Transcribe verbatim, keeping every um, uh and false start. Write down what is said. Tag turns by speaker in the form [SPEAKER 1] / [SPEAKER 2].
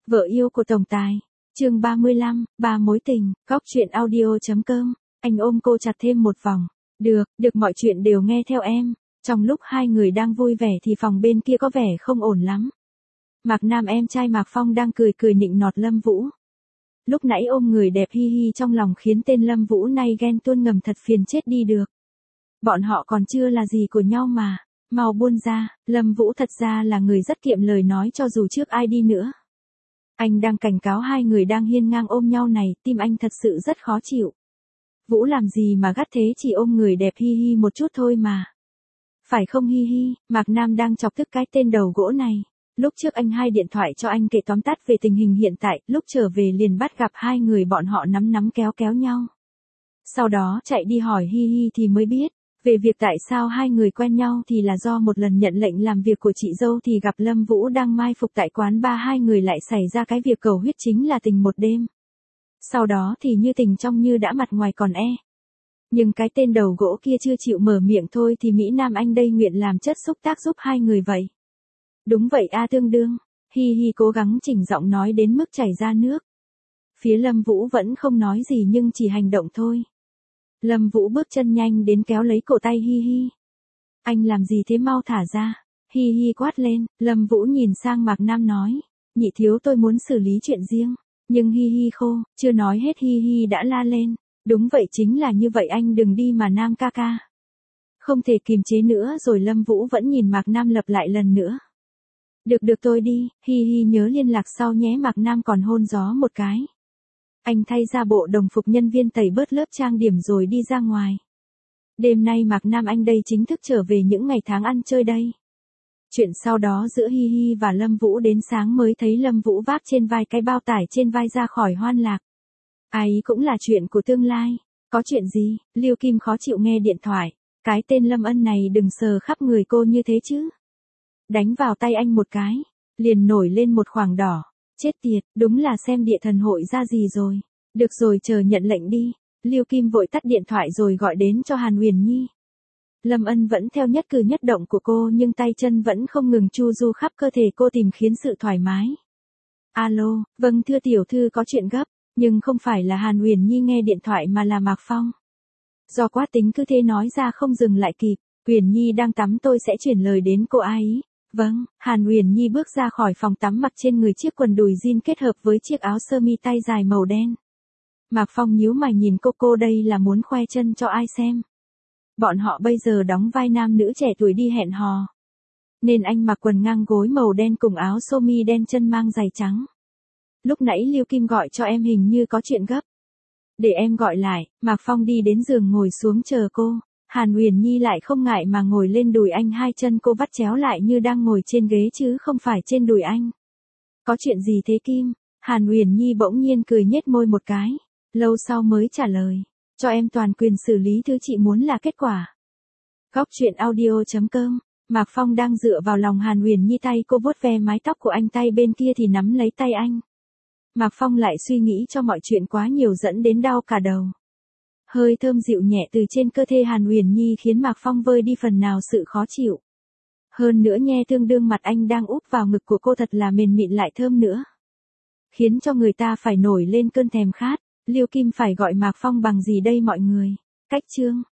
[SPEAKER 1] Vợ yêu của tổng tài. Chương ba mươi lăm, ba mối tình, góc truyện audio chấm com. Anh ôm cô chặt thêm một vòng. Được, được mọi chuyện đều nghe theo em. Trong lúc hai người đang vui vẻ thì phòng bên kia có vẻ không ổn lắm. Mạc Nam em trai Mạc Phong đang cười cười nịnh nọt Lâm Vũ. Lúc nãy ôm người đẹp hi hi trong lòng khiến tên Lâm Vũ nay ghen tuông ngầm thật phiền chết đi được. Bọn họ còn chưa là gì của nhau mà. Mau buông ra, Lâm Vũ thật ra là người rất kiệm lời nói cho dù trước ai đi nữa. Anh đang cảnh cáo hai người đang hiên ngang ôm nhau này, tim anh thật sự rất khó chịu. Vũ làm gì mà gắt thế, chỉ ôm người đẹp hi hi một chút thôi mà. Phải không hi hi, Mạc Nam đang chọc tức cái tên đầu gỗ này. Lúc trước anh hai điện thoại cho anh kể tóm tắt về tình hình hiện tại, lúc trở về liền bắt gặp hai người bọn họ nắm nắm kéo kéo nhau. Sau đó chạy đi hỏi hi hi thì mới biết, về việc tại sao hai người quen nhau thì là do một lần nhận lệnh làm việc của chị dâu thì gặp Lâm Vũ đang mai phục tại quán ba, hai người lại xảy ra cái việc cầu huyết chính là tình một đêm. Sau đó thì như tình trong như đã, mặt ngoài còn e. Nhưng cái tên đầu gỗ kia chưa chịu mở miệng thôi thì Mỹ Nam anh đây nguyện làm chất xúc tác giúp hai người vậy. Đúng vậy a, tương đương. Hi hi cố gắng chỉnh giọng nói đến mức chảy ra nước. Phía Lâm Vũ vẫn không nói gì nhưng chỉ hành động thôi. Lâm Vũ bước chân nhanh đến kéo lấy cổ tay hi hi. Anh làm gì thế, mau thả ra. Hi hi quát lên. Lâm Vũ nhìn sang Mạc Nam nói. Nhị thiếu, tôi muốn xử lý chuyện riêng. Nhưng hi hi khô, chưa nói hết hi hi đã la lên. Đúng vậy, chính là như vậy, anh đừng đi mà Nam ca ca. Không thể kiềm chế nữa rồi. Lâm Vũ vẫn nhìn Mạc Nam lặp lại lần nữa. Được được, tôi đi, hi hi nhớ liên lạc sau nhé. Mạc Nam còn hôn gió một cái. Anh thay ra bộ đồng phục nhân viên, tẩy bớt lớp trang điểm rồi đi ra ngoài. Đêm nay Mạc Nam anh đây chính thức trở về những ngày tháng ăn chơi đây. Chuyện sau đó giữa hi hi và Lâm Vũ đến sáng mới thấy Lâm Vũ vác trên vai cái bao tải trên vai ra khỏi Hoan Lạc. Ai cũng là chuyện của tương lai. Có chuyện gì? Liêu Kim khó chịu nghe điện thoại. Cái tên Lâm Ân này đừng sờ khắp người cô như thế chứ. Đánh vào tay anh một cái, liền nổi lên một khoảng đỏ. Chết tiệt, đúng là xem địa thần hội ra gì rồi. Được rồi, chờ nhận lệnh đi. Liêu Kim vội tắt điện thoại rồi gọi đến cho Hàn Huyền Nhi. Lâm Ân vẫn theo nhất cử nhất động của cô nhưng tay chân vẫn không ngừng chu du khắp cơ thể cô tìm khiến sự thoải mái. Alo, vâng thưa tiểu thư, có chuyện gấp. Nhưng không phải là Hàn Huyền Nhi nghe điện thoại mà là Mạc Phong. Do quá tính cứ thế nói ra không dừng lại kịp. Huyền Nhi đang tắm, tôi sẽ chuyển lời đến cô ấy. Vâng, Hàn Huyền Nhi bước ra khỏi phòng tắm, mặc trên người chiếc quần đùi jean kết hợp với chiếc áo sơ mi tay dài màu đen. Mạc Phong nhíu mày nhìn cô, cô đây là muốn khoe chân cho ai xem. Bọn họ bây giờ đóng vai nam nữ trẻ tuổi đi hẹn hò. Nên anh mặc quần ngang gối màu đen cùng áo sơ mi đen, chân mang giày trắng. Lúc nãy Liêu Kim gọi cho em, hình như có chuyện gấp. Để em gọi lại. Mạc Phong đi đến giường ngồi xuống chờ cô. Hàn Huyền Nhi lại không ngại mà ngồi lên đùi anh, hai chân cô vắt chéo lại như đang ngồi trên ghế chứ không phải trên đùi anh. Có chuyện gì thế Kim? Hàn Huyền Nhi bỗng nhiên cười nhếch môi một cái. Lâu sau mới trả lời. Cho em toàn quyền xử lý thứ chị muốn là kết quả. Góc truyện audio chấm com. Mạc Phong đang dựa vào lòng Hàn Huyền Nhi, tay cô vuốt ve mái tóc của anh, tay bên kia thì nắm lấy tay anh. Mạc Phong lại suy nghĩ cho mọi chuyện quá nhiều dẫn đến đau cả đầu. Hơi thơm dịu nhẹ từ trên cơ thể Hàn Huyền Nhi khiến Mạc Phong vơi đi phần nào sự khó chịu. Hơn nữa nghe tương đương mặt anh đang úp vào ngực của cô thật là mềm mịn lại thơm nữa. Khiến cho người ta phải nổi lên cơn thèm khát. Liêu Kim phải gọi Mạc Phong bằng gì đây mọi người? Cách chương.